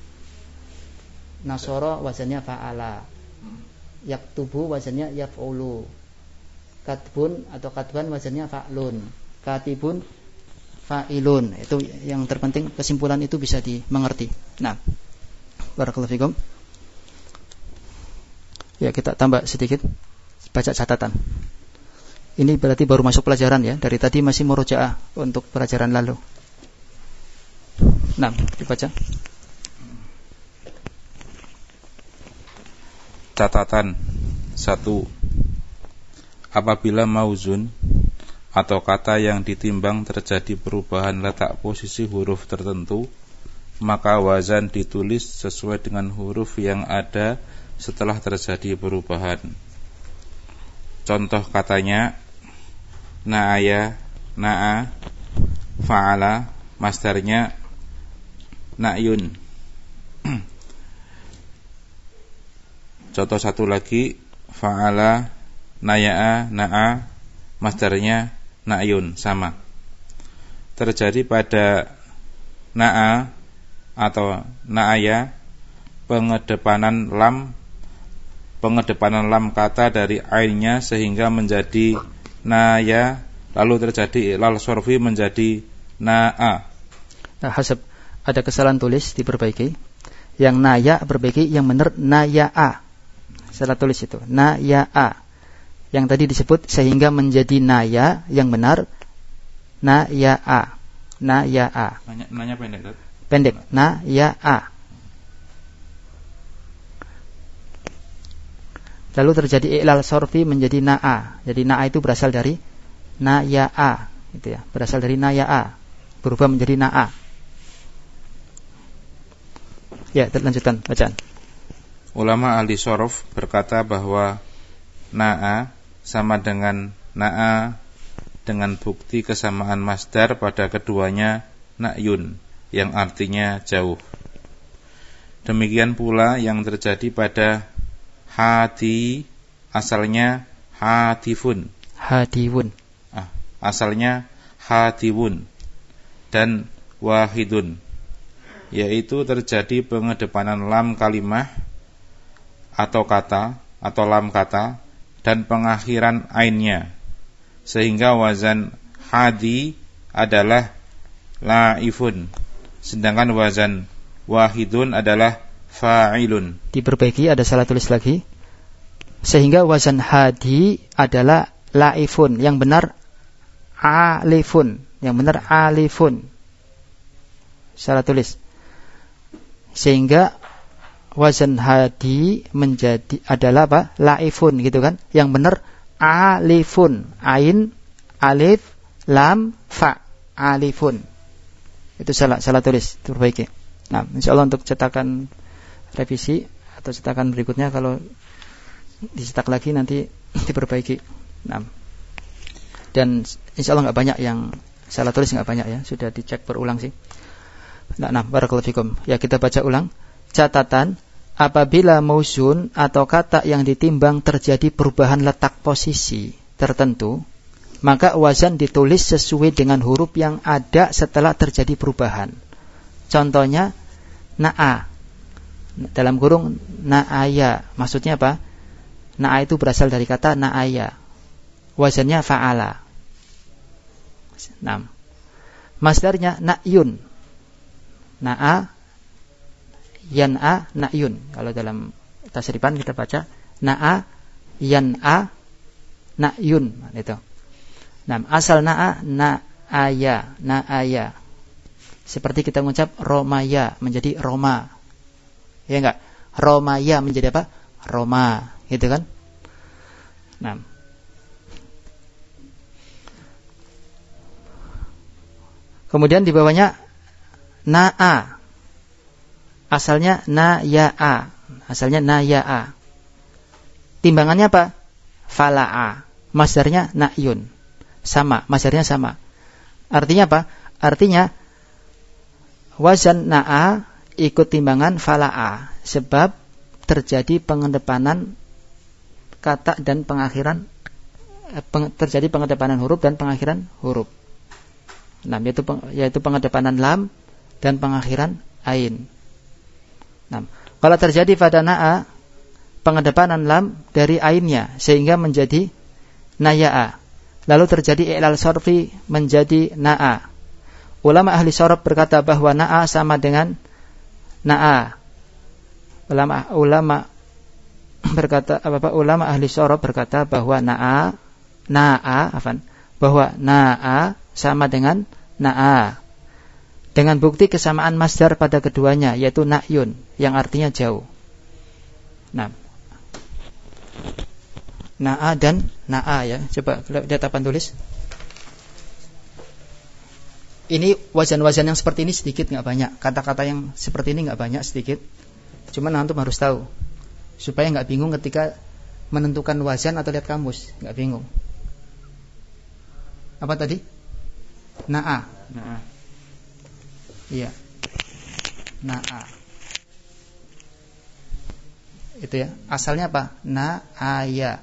Nasoro wazannya fa'ala, yaktubu wazannya yaf'ulu, katbun atau katban wazannya fa'lun, katibun fa'ilun. Itu yang terpenting, kesimpulan itu bisa dimengerti. Nah, barakallahu fikum. Ya, kita tambah sedikit baca catatan. Ini berarti baru masuk pelajaran ya. Dari tadi masih murojaah untuk pelajaran lalu. Nah, dibaca. Catatan 1. Apabila mauzun atau kata yang ditimbang terjadi perubahan letak posisi huruf tertentu, maka wazan ditulis sesuai dengan huruf yang ada setelah terjadi perubahan. Contoh katanya na'aya, na'a, fa'ala, masdarnya na'yun. Contoh satu lagi, fa'ala, naya'a, na'a, masdarnya na'yun, sama. Terjadi pada na'a atau na'aya pengedepanan lam kata dari ainnya sehingga menjadi naya, lalu terjadi ilal sorfi menjadi na'a. Nah, hasab, ada kesalahan tulis, diperbaiki. Yang naya perbaiki, yang benar naya'a. Salah tulis itu, naya'a. Yang tadi disebut sehingga menjadi naya, yang benar naya'a. Naya'a. Nanya pendek, Dad? Pendek, naya'a. Lalu terjadi i'lal sorfi menjadi na'a. Jadi na'a itu berasal dari naya'a, gitu ya. Berasal dari naya'a, berubah menjadi na'a. Ya, lanjutkan bacaan. Ulama ahli sorof berkata bahwa na'a sama dengan na'a dengan bukti kesamaan masdar pada keduanya na'yun, yang artinya jauh. Demikian pula yang terjadi pada hati, asalnya hatifun. Hatiwun. Asalnya hatiwun. Dan wahidun, yaitu terjadi pengedepanan lam kalimah atau kata atau lam kata dan pengakhiran ainnya, sehingga wazan hadi adalah laifun, sedangkan wazan wahidun adalah fa'ilun. Diperbaiki, ada salah tulis lagi. Sehingga wazan hadi adalah laifun, yang benar alifun, yang benar alifun. Salah tulis. Sehingga wazan hadi menjadi adalah apa? Laifun, gitu kan? Yang benar alifun, ain, alif, lam, fa, alifun. Itu salah tulis, diperbaiki. Nah, insyaallah untuk cetakan revisi atau cetakan berikutnya kalau dicetak lagi nanti diperbaiki. Nah, dan insyaallah nggak banyak yang salah tulis, nggak banyak ya, sudah dicek berulang sih. Nah, barakallahu fikum. Ya, kita baca ulang. Catatan apabila mausun atau kata yang ditimbang terjadi perubahan letak posisi tertentu, maka wazan ditulis sesuai dengan huruf yang ada setelah terjadi perubahan. Contohnya na'a, dalam kurung na'aya. Maksudnya apa? Na'a itu berasal dari kata na'aya, wazannya fa'ala. 6. Masdarnya na'yun. Na'a, yan'a, na'yun. Kalau dalam tasrifan kita baca na'a, yan'a, na'yun. Itu. Asal na'a, na'aya, na'aya. Seperti kita mengucap romaya menjadi roma. Ya enggak? Romaya menjadi apa? Roma. Gitu kan? Kemudian di bawahnya na'a, asalnya naya'a, timbangannya apa? Fala'a, masdarnya na'yun, masdarnya sama. Artinya apa? Artinya wazan na'a ikut timbangan fala'a, sebab terjadi pengedepanan kata dan pengakhiran, terjadi pengedepanan huruf dan pengakhiran huruf. Yaitu pengedepanan lam dan pengakhiran ain. Kalau terjadi pada na'a pengedepanan lam dari ainnya sehingga menjadi naya'a, lalu terjadi i'lal sorfi menjadi na'a. Ulama ahli sorof berkata bahwa na'a sama dengan na'a. Ulama ahli sorof berkata bahwa bahwa na'a sama dengan na'a, dengan bukti kesamaan masdar pada keduanya, yaitu na'yun, yang artinya jauh. Na'a dan na'a, ya. Coba lihat apa tulis. Ini wazan-wazan yang seperti ini sedikit, nggak banyak. Kata-kata yang seperti ini nggak banyak, sedikit. Cuman antum harus tahu supaya nggak bingung ketika menentukan wazan atau lihat kamus, nggak bingung. Apa tadi? Na'a. Iya. Na'a. Itu ya. Asalnya apa? Na'aya.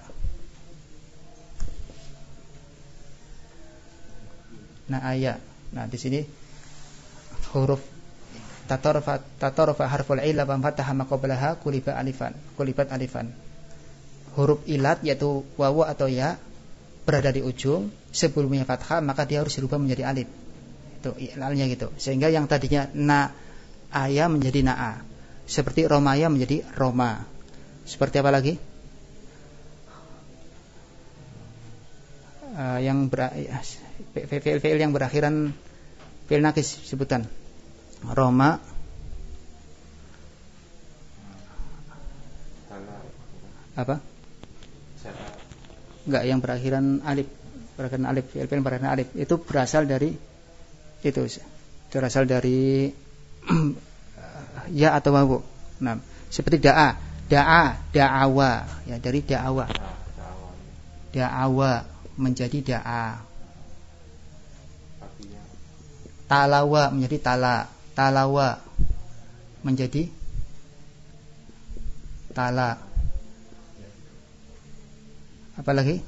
Na'aya. Nah, di sini huruf tatarfa harful illa wa fataha ma qablaha kulibat alifan. Huruf ilat yaitu wawu atau ya berada di ujung, sebelumnya fathah maka dia harus dirubah menjadi alif. Itu ilalnya gitu. Sehingga yang tadinya na'aya menjadi na'a. Seperti romaya menjadi roma. Seperti apa lagi? Fi'il yang berakhiran fi'il nakis sebutan. Roma, apa? Enggak, yang berakhiran alif. Fi'il berakhiran alif itu berasal dari ya atau wawu. Nah, seperti da'awa, ya, dari da'awa menjadi da'a. Talawa menjadi talawa menjadi tala. Apa lagi?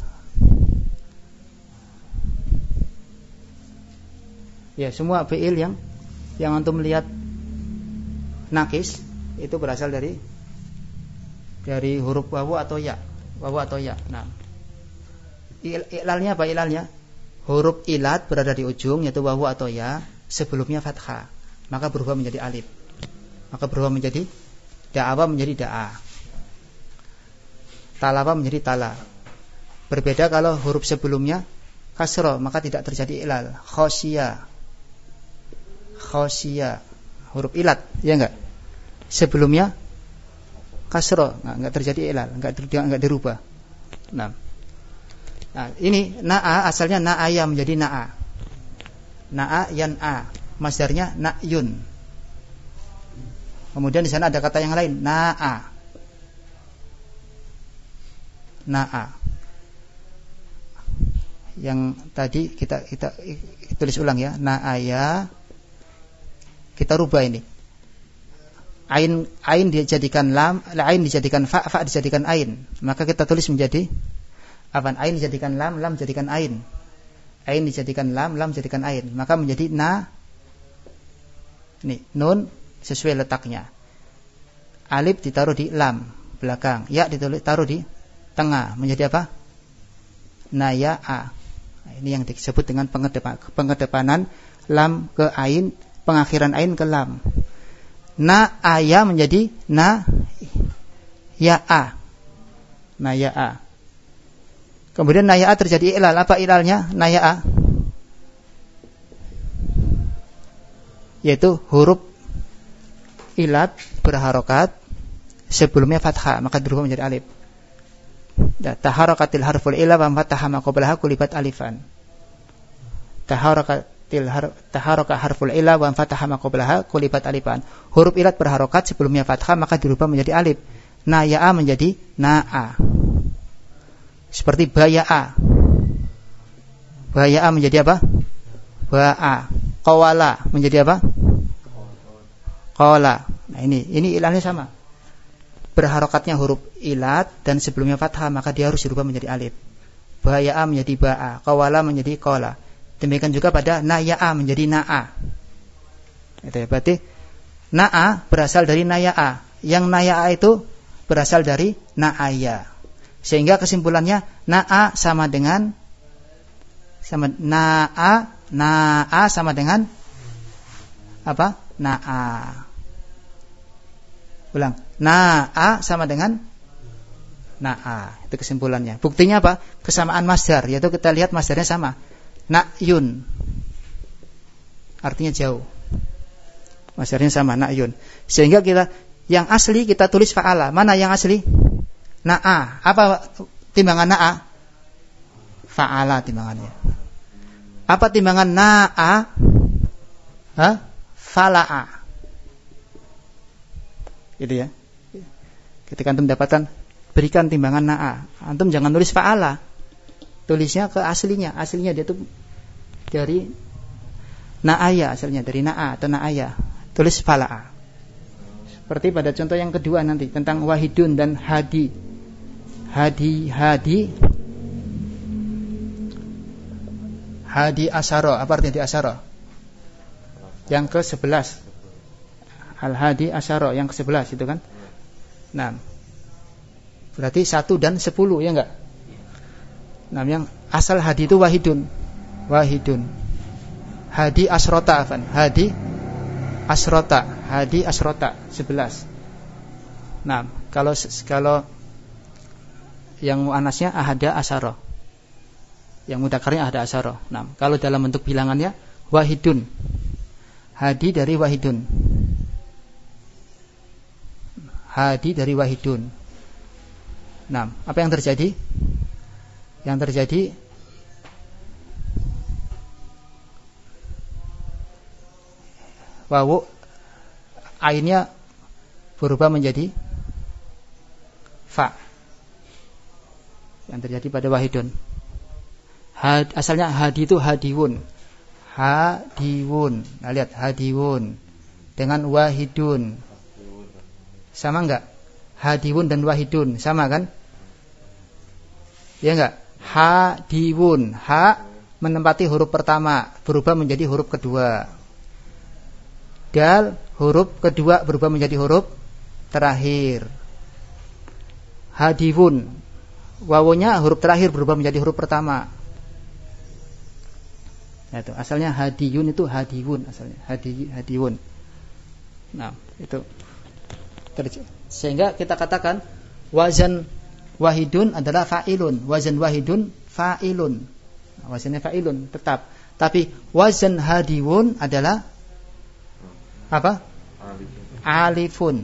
Ya, semua fi'il yang antum melihat nakis itu berasal dari huruf wawu atau ya. Nah, ilalnya apa ilalnya? Huruf ilat berada di ujung yaitu wawu atau ya, sebelumnya fathah, maka berubah menjadi alif. Maka berubah menjadi da'awa menjadi da'a. Talawa menjadi tala. Berbeda kalau huruf sebelumnya kasroh, maka tidak terjadi ilal. Khosyia, huruf ilat, ya enggak? Sebelumnya kasroh, enggak terjadi ilal, enggak dirubah. Nah, ini na'a asalnya na'aya menjadi na'a. Na'a yan'a, masdarnya na'yun. Kemudian di sana ada kata yang lain, na'a. Yang tadi kita tulis ulang ya, na'aya. Kita rubah ini. ain dijadikan lam, ain dijadikan fa, fa dijadikan ain. Maka kita tulis menjadi apa? Ain dijadikan lam, lam dijadikan ain. Ain dijadikan lam, lam dijadikan ain. Maka menjadi na. Nih, nun sesuai letaknya. Alif ditaruh di lam belakang, ya ditaruh di tengah, menjadi apa? Naya'a. Nah, ini yang disebut dengan pengedepanan lam ke ain, pengakhiran ain ke lam. Na aya menjadi na ya'a. Naya'a. Kemudian naya'a terjadi ilal. Apa ilalnya? Naya'a yaitu huruf ilat berharokat sebelumnya fathah, maka berubah menjadi alif. Taharakatil harful ila wa fataha ma qablaha kulibat alifan. Taharaka harful ila wa fataha ma qablaha kulibat alifan. Huruf ilat berharokat sebelumnya fathah, maka dirubah menjadi alif. Naya'a menjadi na'a. Seperti baya'a. Baya'a menjadi apa? Ba'a. Qawala menjadi apa? Qala. Nah ini ilatnya sama. Berharokatnya huruf ilat dan sebelumnya fathah, maka dia harus dirubah menjadi alif. Baya'a menjadi ba'a, qawala menjadi qala. Demikian juga pada naya'a menjadi na'a. Itu ya, berarti na'a berasal dari naya'a. Yang naya'a itu berasal dari na'aya. Sehingga kesimpulannya na'a sama dengan na'a sama dengan apa? Na'a. Ulang. Na'a sama dengan na'a. Itu kesimpulannya. Buktinya apa? Kesamaan masdar, yaitu kita lihat masdarnya sama. Na'yun. Artinya jauh. Masdarnya sama, na'yun. Sehingga kita yang asli kita tulis fa'ala. Mana yang asli? Na'a. Apa timbangan na'a? Fa'ala timbangannya. Apa timbangan na'a? Fala'a. Gitu ya. Ketika antum dapatkan, berikan timbangan na'a. Antum jangan tulis fa'ala. Tulisnya ke aslinya. Aslinya dia itu dari na'aya, asalnya dari na'a atau na'aya. Tulis fala'a. Seperti pada contoh yang kedua nanti tentang wahidun dan hadi. Hadi asyara. Apa artinya di asyara? Yang ke-11. Al-hadi asyara, yang ke-11 itu kan. Nah, berarti 1 dan 10, ya enggak? Nah, yang asal hadi itu wahidun. Hadi asrota, afan. Hadi asrota 11. Nah, kalau yang muannasnya ahada asyara. Yang mudzakarnya ahada asyara. Nah, kalau dalam bentuk bilangannya wahidun. Hadi dari wahidun. Nah, apa yang terjadi? Yang terjadi wawu ainnya berubah menjadi fa. Yang terjadi pada wahidun. Asalnya hadi itu hadiwun. Nah, lihat hadiwun dengan wahidun. Sama enggak? Hadiwun dan wahidun sama kan? Ya enggak? Hadiwun, ha menempati huruf pertama berubah menjadi huruf kedua. Dal huruf kedua berubah menjadi huruf terakhir. Hadiwun, wawunya huruf terakhir berubah menjadi huruf pertama. Nah, itu asalnya hadiyun itu hadiwun asalnya. Hadiwun. Nah, itu sehingga kita katakan wazan wahidun adalah fa'ilun. Wazan wahidun fa'ilun. Wazannya fa'ilun tetap. Tapi wazan hadiwun adalah apa? Alifun.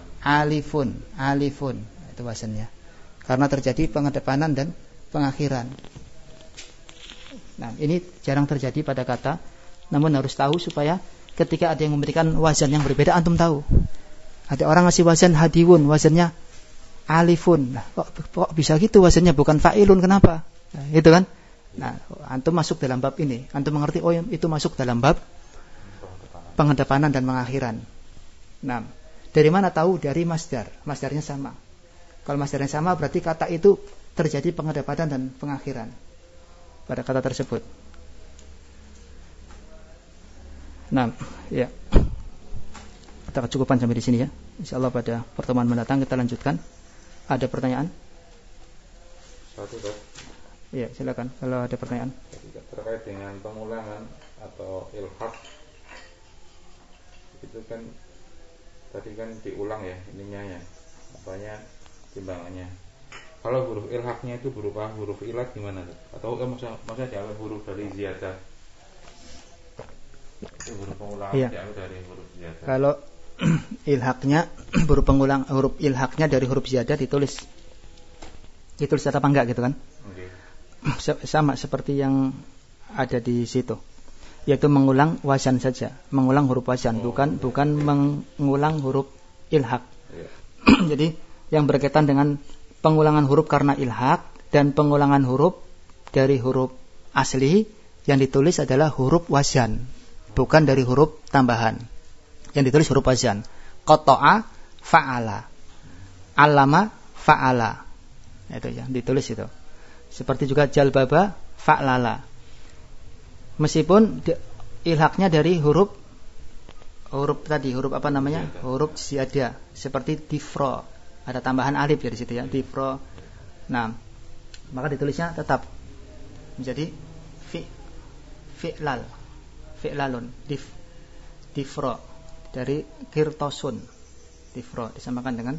Itu wazannya. Karena terjadi pengedepanan dan pengakhiran. Nah, ini jarang terjadi pada kata. Namun harus tahu supaya ketika ada yang memberikan wazan yang berbeda, antum tahu. Ada orang ngasih wazan hadiwun, wazannya alifun. Nah, kok bisa gitu wazannya bukan fa'ilun, kenapa? Nah, itu kan. Nah, antum masuk dalam bab ini. Antum mengerti, itu masuk dalam bab pengedepanan dan pengakhiran. Nah, Dari mana tahu? Dari masdar. Masdarnya sama. Kalau masdarnya sama berarti kata itu terjadi pengadapatan dan pengakhiran pada kata tersebut. Nah, ya. Kita kecukupan sampai di sini ya. Insyaallah pada pertemuan mendatang kita lanjutkan. Ada pertanyaan? Satu, Pak. Iya, silakan kalau ada pertanyaan. Terkait dengan pengulangan atau ilhaq, itu kan tadi kan diulang ya ininya ya, apanya, timbangannya. Kalau huruf ilhaqnya itu berupa huruf ilat gimana? Atau maksudnya diambil huruf dari ziyadah? Itu huruf pengulangan diambil dari huruf ziyadah. Kalau ilhaqnya berupa pengulang, huruf ilhaqnya dari huruf ziyadah ditulis apa enggak gitu kan? Okay. Sama seperti yang ada di situ, yaitu mengulang wazan saja, mengulang huruf wazan, bukan mengulang huruf ilhaq. Jadi yang berkaitan dengan pengulangan huruf karena ilhaq dan pengulangan huruf dari huruf asli yang ditulis adalah huruf wazan, bukan dari huruf tambahan. Yang ditulis huruf wazan. Qata'a fa'ala, allama fa'ala, itu yang ditulis itu. Seperti juga jalbaba fa'lala. Meskipun ilhaqnya dari huruf tadi, huruf apa namanya? Huruf ziyadah, seperti difro. Ada tambahan alif ya di situ ya, difro. Nah, maka ditulisnya tetap menjadi fi'lalun, difro dari kirtosun. Difro disamakan dengan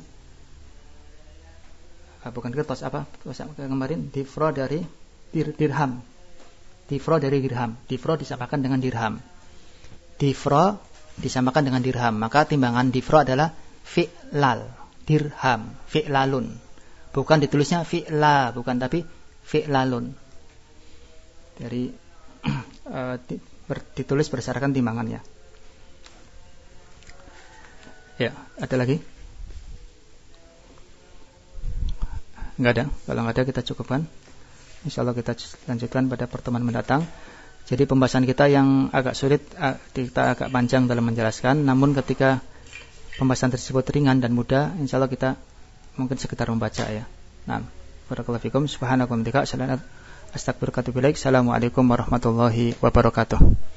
bukan kirtos, apa kemarin, difro dari dirham. Difro dari dirham. Difro disamakan dengan dirham. Difro disamakan dengan dirham. Maka timbangan difro adalah fi'lal, dirham, fi'lalun. Bukan ditulisnya fi'la, bukan, tapi fi'lalun. Dari ditulis berdasarkan timbangannya. Ya, ada lagi? Enggak ada. Kalau enggak ada kita cukupkan. Insyaallah kita lanjutkan pada pertemuan mendatang. Jadi pembahasan kita yang agak sulit, kita agak panjang dalam menjelaskan. Namun ketika pembahasan tersebut ringan dan mudah, insyaallah kita mungkin sekitar membaca ya. Nah, barakallahu fikum. Subhanallahi wa bihamdihi. Assalamualaikum warahmatullahi wabarakatuh.